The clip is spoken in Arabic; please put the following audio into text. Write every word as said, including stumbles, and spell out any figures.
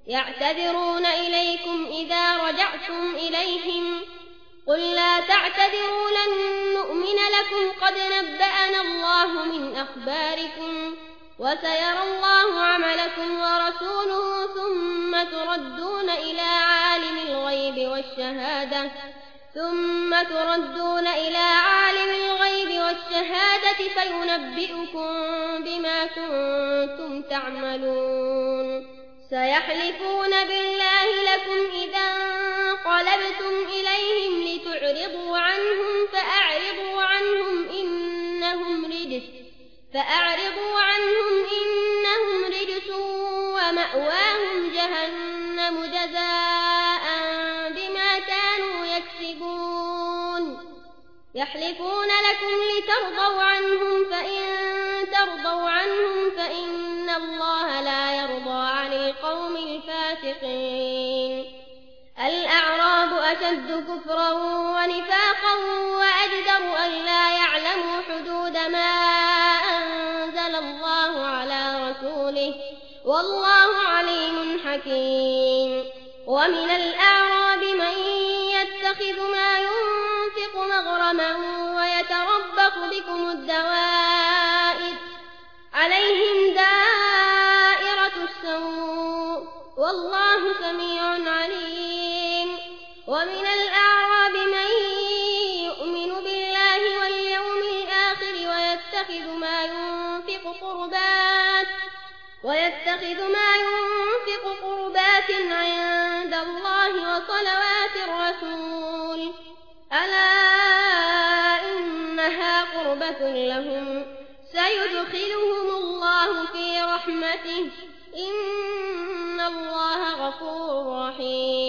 يعتذرون إليكم إذا رجعتم إليهم قل لا تعتذروا لن نؤمن لكم قد نبأنا الله من أخباركم وسيرى الله عملكم ورسوله ثم تردون إلى عالم الغيب والشهادة ثم تردون إلى عالم الغيب والشهادة فينبئكم بما كنتم تعملون سيحلفون بالله لكم إذا انقلبتم إليهم لتعرضوا عنهم فأعرضوا عنهم إنهم رجس فأعرضوا عنهم إنهم رجس ومأواهم جهنم جزاء بما كانوا يكسبون يحلفون لكم لترضوا عنهم فإن ترضوا عنهم فإن الله لا يرضى عن القوم الفاسقين الأعراب أشد كفرا ونفاقا وأجدر أن لا يعلموا حدود ما أنزل الله على رسوله والله عليم حكيم ومن الأعراب من يتخذ ما ينفق مغرما ويتربص بكم الدوائر عليهم دائرة السوء والله سميع عليم ومن الأعراب من يؤمن بالله واليوم الآخر ويتخذ ما ينفق قربات ويتخذ ما ينفق قربات عند الله وصلوات الرسول ألا إنها قربة لهم سيدخلهم الله في رحمته إن الله غفور رحيم